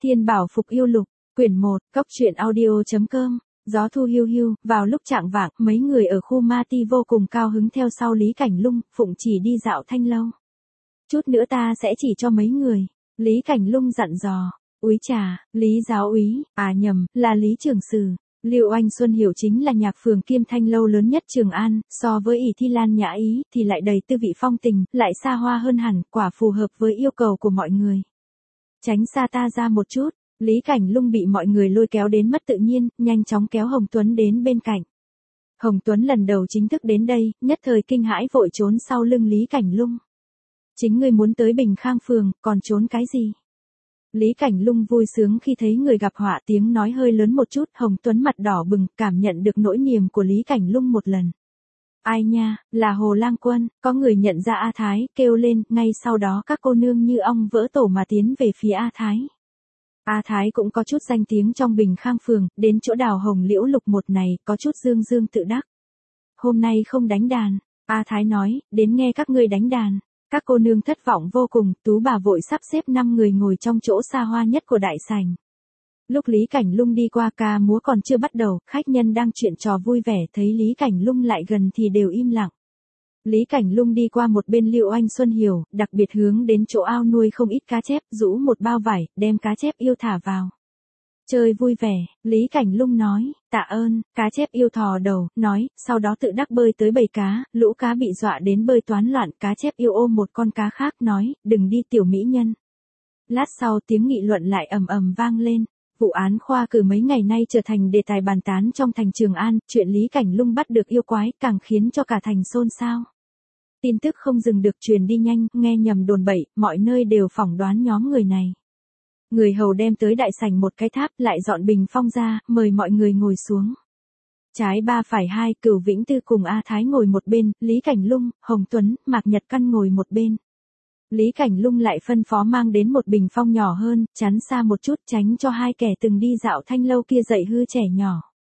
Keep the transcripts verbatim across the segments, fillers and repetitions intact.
Thiên Bảo Phục Yêu Lục, quyển một, cốc truyện audio.com, gió thu hiu hiu, vào lúc chạng vạng, mấy người ở khu Ma Ti vô cùng cao hứng theo sau Lý Cảnh Lung, Phụng Chỉ đi dạo thanh lâu. Chút nữa ta sẽ chỉ cho mấy người, Lý Cảnh Lung dặn dò. Úy trà, Lý giáo úy, à nhầm, là Lý trưởng sử. Liệu Anh Xuân Hiểu chính là nhạc phường kiêm thanh lâu lớn nhất Trường An, so với ỷ Thi Lan Nhã Ý thì lại đầy tư vị phong tình, lại xa hoa hơn hẳn, quả phù hợp với yêu cầu của mọi người. Tránh xa ta ra một chút, Lý Cảnh Lung bị mọi người lôi kéo đến mất tự nhiên, nhanh chóng kéo Hồng Tuấn đến bên cạnh. Hồng Tuấn lần đầu chính thức đến đây, nhất thời kinh hãi vội trốn sau lưng Lý Cảnh Lung. Chính ngươi muốn tới Bình Khang phường, còn trốn cái gì? Lý Cảnh Lung vui sướng khi thấy người gặp họa, tiếng nói hơi lớn một chút, Hồng Tuấn mặt đỏ bừng, cảm nhận được nỗi niềm của Lý Cảnh Lung một lần. Ai nha, là Hồ Lang Quân, có người nhận ra A Thái, kêu lên, ngay sau đó các cô nương như ong vỡ tổ mà tiến về phía A Thái. A Thái cũng có chút danh tiếng trong Bình Khang phường, đến chỗ đào hồng liễu lục một này, có chút dương dương tự đắc. Hôm nay không đánh đàn, A Thái nói, đến nghe các ngươi đánh đàn. Các cô nương thất vọng vô cùng, Tú bà vội sắp xếp năm người ngồi trong chỗ xa hoa nhất của đại sảnh. Lúc Lý Cảnh Lung đi qua, ca múa còn chưa bắt đầu, khách nhân đang chuyện trò vui vẻ, thấy Lý Cảnh Lung lại gần thì đều im lặng. Lý Cảnh Lung đi qua một bên Liệu Anh Xuân Hiểu, đặc biệt hướng đến chỗ ao nuôi không ít cá chép, rũ một bao vải, đem cá chép yêu thả vào. Chơi vui vẻ, Lý Cảnh Lung nói, tạ ơn, cá chép yêu thò đầu, nói, sau đó tự đắc bơi tới bầy cá, lũ cá bị dọa đến bơi toán loạn, cá chép yêu ôm một con cá khác, nói, đừng đi tiểu mỹ nhân. Lát sau tiếng nghị luận lại ầm ầm vang lên, vụ án khoa cử mấy ngày nay trở thành đề tài bàn tán trong thành Trường An, chuyện Lý Cảnh Lung bắt được yêu quái càng khiến cho cả thành xôn xao. Tin tức không dừng được truyền đi nhanh, nghe nhầm đồn bậy, mọi nơi đều phỏng đoán nhóm người này. Người hầu đem tới đại sảnh một cái tháp, lại dọn bình phong ra, mời mọi người ngồi xuống. Trái ba phải hai, Cửu Vĩnh Tư cùng A Thái ngồi một bên, Lý Cảnh Lung, Hồng Tuấn, Mạc Nhật Căn ngồi một bên. Lý Cảnh Lung lại phân phó mang đến một bình phong nhỏ hơn, chắn xa một chút, tránh cho hai kẻ từng đi dạo thanh lâu kia dậy hư trẻ nhỏ.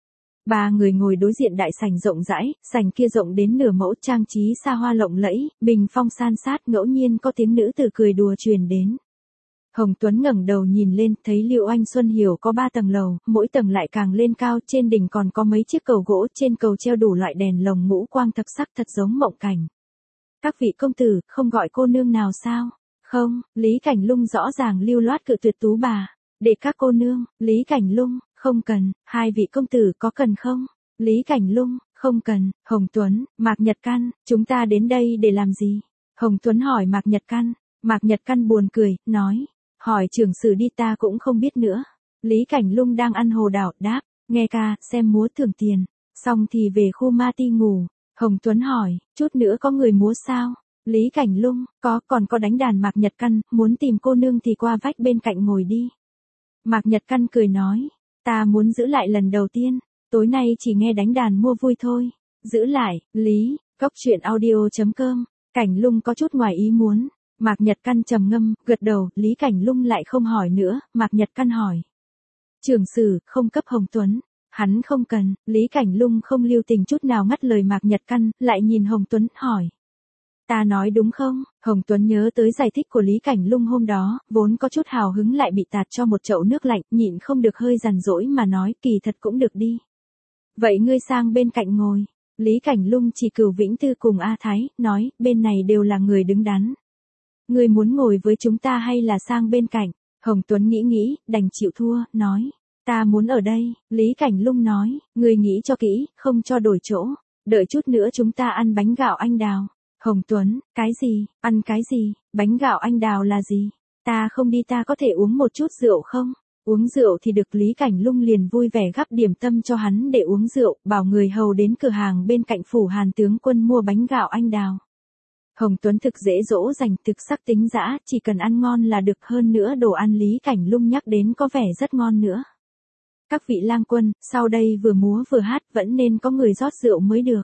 Ba người ngồi đối diện đại sảnh rộng rãi, sảnh kia rộng đến nửa mẫu, trang trí xa hoa lộng lẫy, bình phong san sát, ngẫu nhiên có tiếng nữ tử cười đùa truyền đến. Hồng Tuấn ngẩng đầu nhìn lên, thấy Liệu Anh Xuân Hiểu có ba tầng lầu, mỗi tầng lại càng lên cao, trên đỉnh còn có mấy chiếc cầu gỗ, trên cầu treo đủ loại đèn lồng ngũ quang thập sắc, thật giống mộng cảnh. Các vị công tử, không gọi cô nương nào sao? Không, Lý Cảnh Lung rõ ràng lưu loát cự tuyệt Tú bà. Để các cô nương, Lý Cảnh Lung, không cần, hai vị công tử có cần không? Lý Cảnh Lung, không cần, Hồng Tuấn, Mạc Nhật Căn, chúng ta đến đây để làm gì? Hồng Tuấn hỏi Mạc Nhật Căn, Mạc Nhật Căn buồn cười, nói. Hỏi trưởng sử đi, ta cũng không biết nữa. Lý Cảnh Lung đang ăn hồ đào, đáp, nghe ca, xem múa thưởng tiền, xong thì về khu Ma Ti ngủ. Hồng Tuấn hỏi, chút nữa có người múa sao? Lý Cảnh Lung, có, còn có đánh đàn. Mạc Nhật Căn, muốn tìm cô nương thì qua vách bên cạnh ngồi đi. Mạc Nhật Căn cười nói, ta muốn giữ lại lần đầu tiên, tối nay chỉ nghe đánh đàn mua vui thôi. Giữ lại, Lý, cốc truyện audio.com, Cảnh Lung có chút ngoài ý muốn. Mạc Nhật Căn trầm ngâm, gật đầu, Lý Cảnh Lung lại không hỏi nữa, Mạc Nhật Căn hỏi. Trưởng sử, không cấp Hồng Tuấn, hắn không cần, Lý Cảnh Lung không lưu tình chút nào ngắt lời Mạc Nhật Căn, lại nhìn Hồng Tuấn, hỏi. Ta nói đúng không? Hồng Tuấn nhớ tới giải thích của Lý Cảnh Lung hôm đó, vốn có chút hào hứng lại bị tạt cho một chậu nước lạnh, nhịn không được hơi giằn dỗi mà nói, kỳ thật cũng được đi. Vậy ngươi sang bên cạnh ngồi. Lý Cảnh Lung chỉ Cửu Vĩnh Tư cùng A Thái, nói, bên này đều là người đứng đắn. Ngươi muốn ngồi với chúng ta hay là sang bên cạnh? Hồng Tuấn nghĩ nghĩ, đành chịu thua, nói. Ta muốn ở đây. Lý Cảnh Lung nói, ngươi nghĩ cho kỹ, không cho đổi chỗ. Đợi chút nữa chúng ta ăn bánh gạo anh đào. Hồng Tuấn, cái gì, ăn cái gì, bánh gạo anh đào là gì? Ta không đi, ta có thể uống một chút rượu không? Uống rượu thì được. Lý Cảnh Lung liền vui vẻ gắp điểm tâm cho hắn để uống rượu, bảo người hầu đến cửa hàng bên cạnh phủ Hàn tướng quân mua bánh gạo anh đào. Hồng Tuấn thực dễ dỗ dành, thực sắc tính dã, chỉ cần ăn ngon là được, hơn nữa đồ ăn Lý Cảnh Lung nhắc đến có vẻ rất ngon nữa. Các vị lang quân, sau đây vừa múa vừa hát vẫn nên có người rót rượu mới được.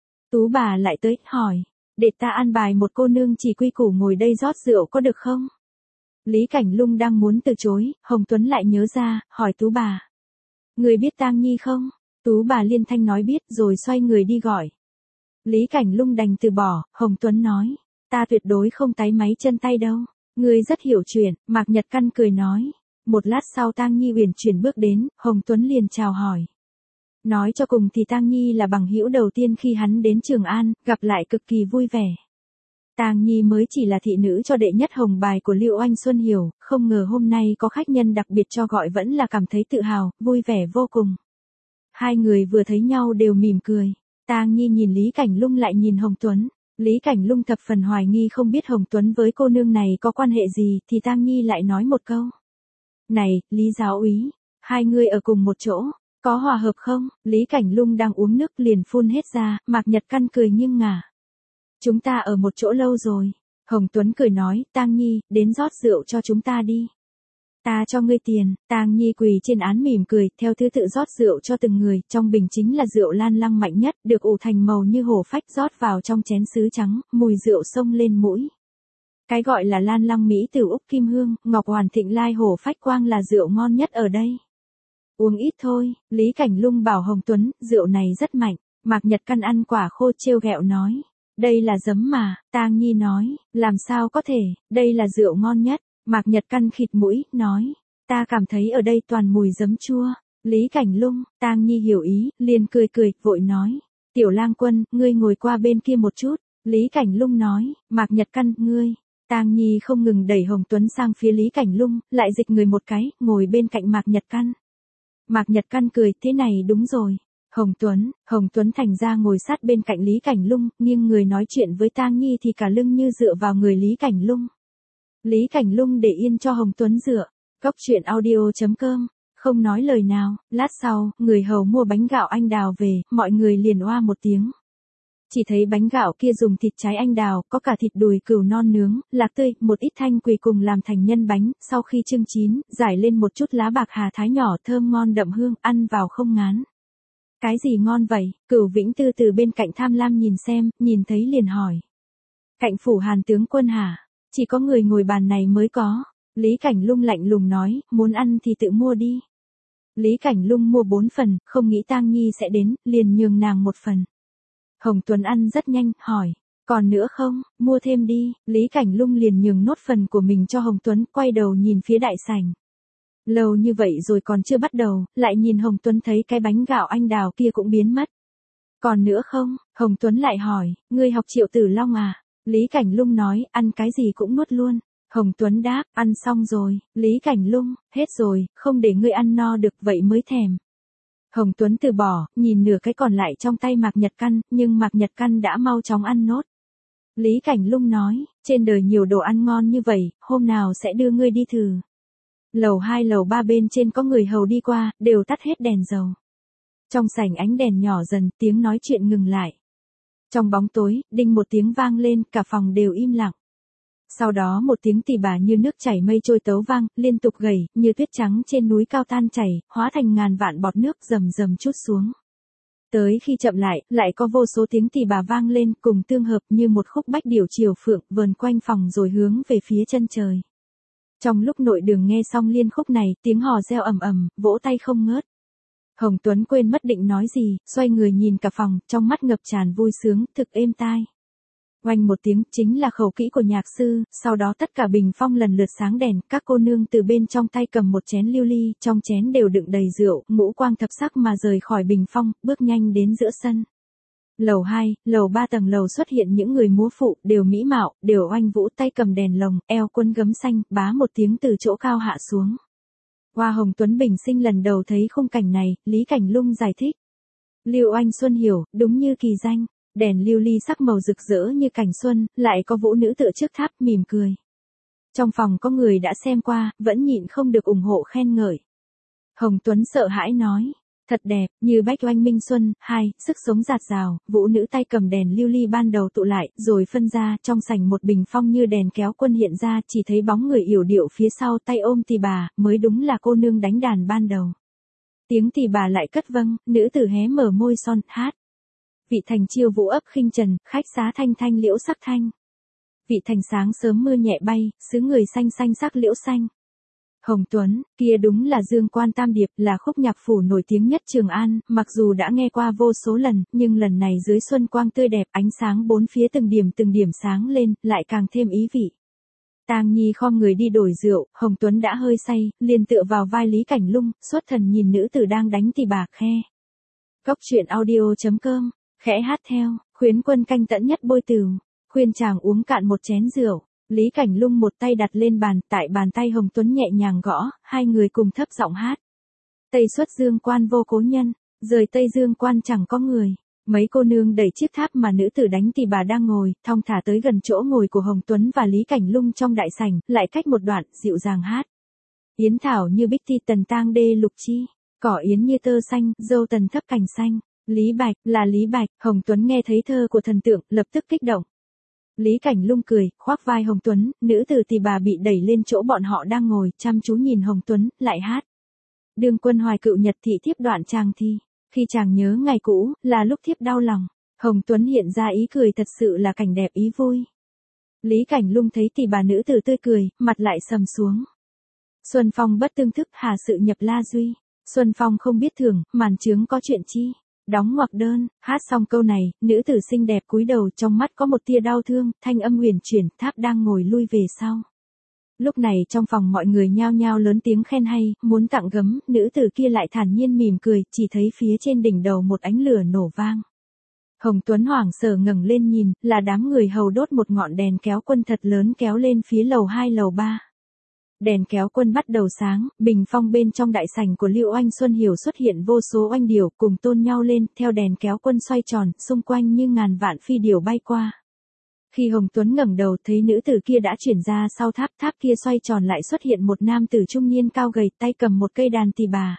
Tú bà lại tới, hỏi, để ta an bài một cô nương chỉ quy củ ngồi đây rót rượu có được không? Lý Cảnh Lung đang muốn từ chối, Hồng Tuấn lại nhớ ra, hỏi Tú bà. Người biết Tang Nhi không? Tú bà liên thanh nói biết, rồi xoay người đi gọi. Lý Cảnh Lung đành từ bỏ, Hồng Tuấn nói, ta tuyệt đối không táy máy chân tay đâu, ngươi rất hiểu chuyện. Mạc Nhật Căn cười nói, Một lát sau Tang Nhi uyển chuyển bước đến, Hồng Tuấn liền chào hỏi. Nói cho cùng thì Tang Nhi là bằng hữu đầu tiên khi hắn đến Trường An, gặp lại cực kỳ vui vẻ. Tang Nhi mới chỉ là thị nữ cho đệ nhất hồng bài của Lưu Oanh Xuân Hiểu, không ngờ hôm nay có khách nhân đặc biệt cho gọi vẫn là cảm thấy tự hào, vui vẻ vô cùng. Hai người vừa thấy nhau đều mỉm cười. Tang Nhi nhìn Lý Cảnh Lung lại nhìn Hồng Tuấn. Lý Cảnh Lung thập phần hoài nghi không biết Hồng Tuấn với cô nương này có quan hệ gì, thì Tang Nhi lại nói một câu. Này, Lý giáo úy, hai người ở cùng một chỗ, có hòa hợp không? Lý Cảnh Lung đang uống nước liền phun hết ra, Mạc Nhật Căn cười nghiêng ngả. Chúng ta ở một chỗ lâu rồi. Hồng Tuấn cười nói, Tang Nhi, đến rót rượu cho chúng ta đi. Ta cho ngươi tiền. Tang Nhi quỳ trên án mỉm cười, theo thứ tự rót rượu cho từng người, trong bình chính là rượu Lan Lăng mạnh nhất, được ủ thành màu như hổ phách rót vào trong chén sứ trắng, mùi rượu xông lên mũi. Cái gọi là Lan Lăng Mỹ từ Úc Kim Hương, Ngọc Hoàn Thịnh Lai hổ phách quang là rượu ngon nhất ở đây. Uống ít thôi, Lý Cảnh Lung bảo Hồng Tuấn, rượu này rất mạnh. Mạc Nhật Căn ăn quả khô trêu ghẹo nói. Đây là giấm mà. Tang Nhi nói, làm sao có thể, đây là rượu ngon nhất. Mạc Nhật Căn khịt mũi, nói, ta cảm thấy ở đây toàn mùi giấm chua. Lý Cảnh Lung, Tang Nhi hiểu ý, liền cười cười, vội nói, Tiểu Lang Quân, ngươi ngồi qua bên kia một chút. Lý Cảnh Lung nói, Mạc Nhật Căn, ngươi. Tang Nhi không ngừng đẩy Hồng Tuấn sang phía Lý Cảnh Lung, lại dịch người một cái, ngồi bên cạnh Mạc Nhật Căn. Mạc Nhật Căn cười, thế này đúng rồi. Hồng Tuấn, Hồng Tuấn thành ra ngồi sát bên cạnh Lý Cảnh Lung, nghiêng người nói chuyện với Tang Nhi thì cả lưng như dựa vào người Lý Cảnh Lung. Lý Cảnh Lung để yên cho Hồng Tuấn dựa. Cốc truyện audio chấm com, không nói lời nào, lát sau, người hầu mua bánh gạo anh đào về, mọi người liền oa một tiếng. Chỉ thấy bánh gạo kia dùng thịt trái anh đào, có cả thịt đùi cừu non nướng, lạc tươi, một ít thanh quỳ cùng làm thành nhân bánh, sau khi chưng chín, rải lên một chút lá bạc hà thái nhỏ thơm ngon đậm hương, ăn vào không ngán. Cái gì ngon vậy? Cửu Vĩnh Tư từ bên cạnh tham lam nhìn xem, nhìn thấy liền hỏi. Cạnh phủ Hàn tướng quân hả? Chỉ có người ngồi bàn này mới có. Lý Cảnh Lung lạnh lùng nói, muốn ăn thì tự mua đi. Lý Cảnh Lung mua bốn phần, không nghĩ Tang Nhi sẽ đến, liền nhường nàng một phần. Hồng Tuấn ăn rất nhanh, hỏi, còn nữa không, mua thêm đi. Lý Cảnh Lung liền nhường nốt phần của mình cho Hồng Tuấn, quay đầu nhìn phía đại sảnh. Lâu như vậy rồi còn chưa bắt đầu, lại nhìn Hồng Tuấn thấy cái bánh gạo anh đào kia cũng biến mất. Còn nữa không? Hồng Tuấn lại hỏi, ngươi học Triệu Tử Long à? Lý Cảnh Lung nói, ăn cái gì cũng nuốt luôn. Hồng Tuấn đáp, ăn xong rồi. Lý Cảnh Lung, hết rồi, không để ngươi ăn no được vậy mới thèm. Hồng Tuấn từ bỏ, nhìn nửa cái còn lại trong tay Mạc Nhật Căn, nhưng Mạc Nhật Căn đã mau chóng ăn nốt. Lý Cảnh Lung nói, trên đời nhiều đồ ăn ngon như vậy, hôm nào sẽ đưa ngươi đi thử. Lầu hai lầu ba bên trên có người hầu đi qua, đều tắt hết đèn dầu. Trong sảnh ánh đèn nhỏ dần, tiếng nói chuyện ngừng lại. Trong bóng tối, đinh một tiếng vang lên, cả phòng đều im lặng. Sau đó một tiếng tì bà như nước chảy mây trôi tấu vang, liên tục gầy, như tuyết trắng trên núi cao tan chảy, hóa thành ngàn vạn bọt nước rầm rầm trút xuống. Tới khi chậm lại, lại có vô số tiếng tì bà vang lên, cùng tương hợp như một khúc bách điểu triều phượng, vờn quanh phòng rồi hướng về phía chân trời. Trong lúc nội đường nghe xong liên khúc này, tiếng hò reo ầm ầm, vỗ tay không ngớt. Hồng Tuấn quên mất định nói gì, xoay người nhìn cả phòng, trong mắt ngập tràn vui sướng, thực êm tai. Oanh một tiếng, chính là khẩu kỹ của nhạc sư, sau đó tất cả bình phong lần lượt sáng đèn, các cô nương từ bên trong tay cầm một chén lưu ly, trong chén đều đựng đầy rượu, ngũ quang thập sắc mà rời khỏi bình phong, bước nhanh đến giữa sân. Lầu hai, lầu ba tầng lầu xuất hiện những người múa phụ, đều mỹ mạo, đều oanh vũ, tay cầm đèn lồng, eo quấn gấm xanh, bá một tiếng từ chỗ cao hạ xuống. Hoa Hồng Tuấn bình sinh lần đầu thấy khung cảnh này, Lý Cảnh Lung giải thích. Lưu Oanh Xuân Hiểu, đúng như kỳ danh, đèn lưu ly sắc màu rực rỡ như cảnh xuân, lại có vũ nữ tựa trước tháp mỉm cười. Trong phòng có người đã xem qua, vẫn nhịn không được ủng hộ khen ngợi. Hồng Tuấn sợ hãi nói. Thật đẹp, như bách oanh minh xuân. Hai, sức sống rạt rào, vũ nữ tay cầm đèn lưu ly ban đầu tụ lại, rồi phân ra, trong sảnh một bình phong như đèn kéo quân hiện ra, chỉ thấy bóng người yểu điệu phía sau tay ôm tỳ bà, mới đúng là cô nương đánh đàn ban đầu. Tiếng tỳ bà lại cất vâng, nữ tử hé mở môi son, hát. Vị thành chiêu vũ ấp khinh trần, khách xá thanh thanh liễu sắc thanh. Vị thành sáng sớm mưa nhẹ bay, xứ người xanh xanh sắc liễu xanh. Hồng Tuấn, kia đúng là Dương Quan Tam Điệp, là khúc nhạc phủ nổi tiếng nhất Trường An, mặc dù đã nghe qua vô số lần, nhưng lần này dưới xuân quang tươi đẹp, ánh sáng bốn phía từng điểm từng điểm sáng lên, lại càng thêm ý vị. Tang Nhi khom người đi đổi rượu, Hồng Tuấn đã hơi say, liền tựa vào vai Lý Cảnh Lung, xuất thần nhìn nữ tử đang đánh tỳ bà khe. Cốc truyện audio chấm com, khẽ hát theo, khuyến quân canh tẫn nhất bôi tửu, khuyên chàng uống cạn một chén rượu. Lý Cảnh Lung một tay đặt lên bàn, tại bàn tay Hồng Tuấn nhẹ nhàng gõ, hai người cùng thấp giọng hát. Tây xuất dương quan vô cố nhân, rời Tây dương quan chẳng có người. Mấy cô nương đẩy chiếc tháp mà nữ tử đánh tỳ bà đang ngồi, thong thả tới gần chỗ ngồi của Hồng Tuấn và Lý Cảnh Lung trong đại sảnh, lại cách một đoạn, dịu dàng hát. Yến thảo như bích ti tần tang đê lục chi, cỏ yến như tơ xanh, dâu tần thấp cành xanh. Lý Bạch, là Lý Bạch, Hồng Tuấn nghe thấy thơ của thần tượng, lập tức kích động. Lý Cảnh Lung cười, khoác vai Hồng Tuấn, nữ tử tỳ bà bị đẩy lên chỗ bọn họ đang ngồi, chăm chú nhìn Hồng Tuấn, lại hát. Đường quân hoài cựu nhật thị thiếp đoạn chàng thi. Khi chàng nhớ ngày cũ, là lúc thiếp đau lòng. Hồng Tuấn hiện ra ý cười thật sự là cảnh đẹp ý vui. Lý Cảnh Lung thấy tỳ bà nữ tử tươi cười, mặt lại sầm xuống. Xuân Phong bất tương thức, hà sự nhập la duy. Xuân Phong không biết thưởng, màn chướng có chuyện chi. Đóng ngoặc đơn, hát xong câu này, nữ tử xinh đẹp cúi đầu, trong mắt có một tia đau thương, thanh âm huyền chuyển, tháp đang ngồi lui về sau. Lúc này trong phòng mọi người nhao nhao lớn tiếng khen hay, muốn tặng gấm, nữ tử kia lại thản nhiên mỉm cười, chỉ thấy phía trên đỉnh đầu một ánh lửa nổ vang. Hồng Tuấn hoảng sợ ngẩng lên nhìn, là đám người hầu đốt một ngọn đèn kéo quân thật lớn kéo lên phía lầu hai lầu ba. Đèn kéo quân bắt đầu sáng, bình phong bên trong đại sảnh của Lưu Oanh Xuân Hiểu xuất hiện vô số oanh điểu cùng tôn nhau lên, theo đèn kéo quân xoay tròn, xung quanh như ngàn vạn phi điểu bay qua. Khi Hồng Tuấn ngẩng đầu thấy nữ tử kia đã chuyển ra sau tháp, tháp kia xoay tròn lại xuất hiện một nam tử trung niên cao gầy, tay cầm một cây đàn tỳ bà.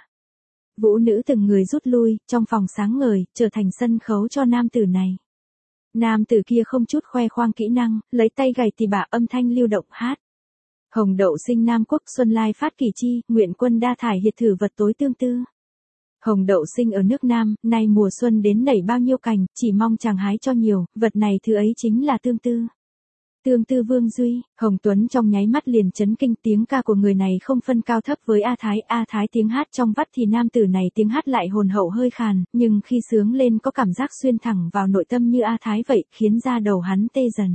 Vũ nữ từng người rút lui, trong phòng sáng ngời, trở thành sân khấu cho nam tử này. Nam tử kia không chút khoe khoang kỹ năng, lấy tay gảy tỳ bà âm thanh lưu động hát. Hồng đậu sinh Nam Quốc xuân lai phát kỳ chi, nguyện quân đa thải hiệt thử vật tối tương tư. Hồng đậu sinh ở nước Nam, nay mùa xuân đến nảy bao nhiêu cành, chỉ mong chàng hái cho nhiều, vật này thứ ấy chính là tương tư. Tương tư Vương Duy, Hồng Tuấn trong nháy mắt liền chấn kinh, tiếng ca của người này không phân cao thấp với A Thái, A Thái tiếng hát trong vắt thì nam tử này tiếng hát lại hồn hậu hơi khàn, nhưng khi sướng lên có cảm giác xuyên thẳng vào nội tâm như A Thái vậy, khiến da đầu hắn tê dần.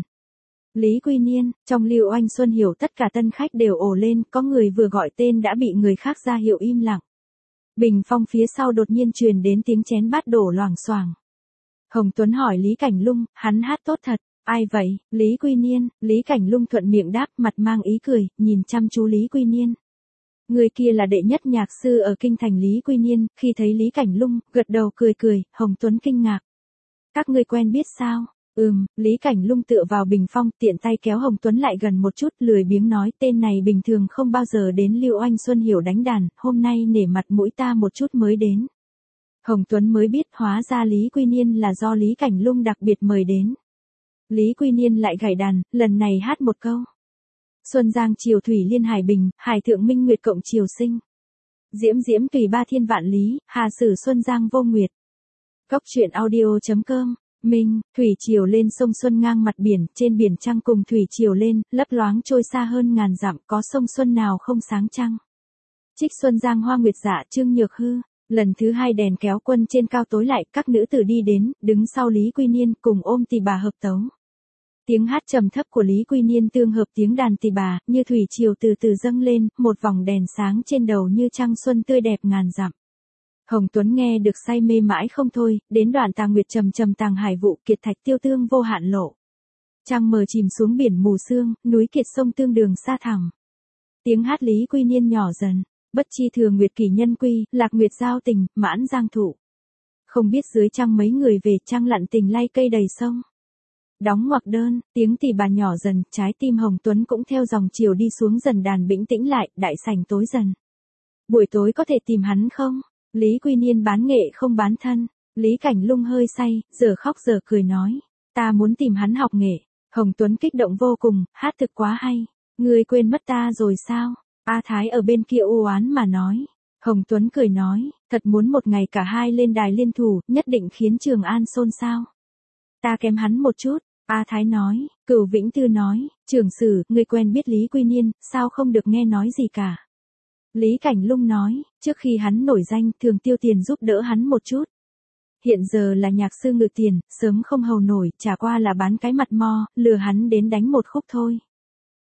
Lý Quy Niên, trong Lưu Oanh Xuân Hiểu tất cả tân khách đều ồ lên, có người vừa gọi tên đã bị người khác ra hiệu im lặng. Bình phong phía sau đột nhiên truyền đến tiếng chén bát đổ loảng xoảng. Hồng Tuấn hỏi Lý Cảnh Lung, hắn hát tốt thật, ai vậy? Lý Quy Niên, Lý Cảnh Lung thuận miệng đáp, mặt mang ý cười, nhìn chăm chú Lý Quy Niên. Người kia là đệ nhất nhạc sư ở kinh thành Lý Quy Niên, khi thấy Lý Cảnh Lung, gật đầu cười cười, Hồng Tuấn kinh ngạc. Các ngươi quen biết sao? Ừm, Lý Cảnh Lung tựa vào bình phong, tiện tay kéo Hồng Tuấn lại gần một chút, lười biếng nói, tên này bình thường không bao giờ đến Lưu Oanh Xuân Hiểu đánh đàn, hôm nay nể mặt mũi ta một chút mới đến. Hồng Tuấn mới biết hóa ra Lý Quy Niên là do Lý Cảnh Lung đặc biệt mời đến. Lý Quy Niên lại gảy đàn, lần này hát một câu. Xuân Giang Triều Thủy Liên Hải Bình, Hải Thượng Minh Nguyệt Cộng Triều Sinh. Diễm Diễm tùy ba thiên vạn lý, Hà Sử Xuân Giang vô nguyệt. Cốc truyện audio chấm com. Minh, thủy triều lên sông Xuân ngang mặt biển, trên biển trăng cùng thủy triều lên, lấp loáng trôi xa hơn ngàn dặm, có sông Xuân nào không sáng trăng. Trích Xuân Giang hoa nguyệt dạ Trương Nhược Hư, lần thứ hai đèn kéo quân trên cao tối lại, các nữ tử đi đến, đứng sau Lý Quy Niên, cùng ôm tỳ bà hợp tấu. Tiếng hát trầm thấp của Lý Quy Niên tương hợp tiếng đàn tỳ bà, như thủy triều từ từ dâng lên, một vòng đèn sáng trên đầu như trăng xuân tươi đẹp ngàn dặm. Hồng Tuấn nghe được say mê mãi không thôi, đến đoạn tàng nguyệt trầm trầm tàng hải vụ, kiệt thạch tiêu tương vô hạn lộ. Trăng mờ chìm xuống biển mù sương, núi kiệt sông tương đường xa thẳm. Tiếng hát Lý Quy Niên nhỏ dần, bất chi thừa nguyệt kỷ nhân quy, lạc nguyệt giao tình, mãn giang thụ. Không biết dưới trăng mấy người về, trăng lặn tình lay cây đầy sông. Đóng ngoặc đơn, tiếng tỳ bà nhỏ dần, trái tim Hồng Tuấn cũng theo dòng chiều đi xuống dần, đàn bĩnh tĩnh lại, đại sảnh tối dần. Buổi tối có thể tìm hắn không? Lý Quy Niên bán nghệ không bán thân. Lý Cảnh Lung hơi say, giờ khóc giờ cười nói. Ta muốn tìm hắn học nghệ. Hồng Tuấn kích động vô cùng, hát thực quá hay. Ngươi quên mất ta rồi sao? A Thái ở bên kia u oán mà nói. Hồng Tuấn cười nói, thật muốn một ngày cả hai lên đài liên thủ, nhất định khiến Trường An xôn xao. Ta kém hắn một chút. A Thái nói, Cửu Vĩnh Tư nói, Trường Sử, ngươi quen biết Lý Quy Niên, sao không được nghe nói gì cả. Lý Cảnh Lung nói, trước khi hắn nổi danh, thường tiêu tiền giúp đỡ hắn một chút. Hiện giờ là nhạc sư ngự tiền, sớm không hầu nổi, chả qua là bán cái mặt mo, lừa hắn đến đánh một khúc thôi.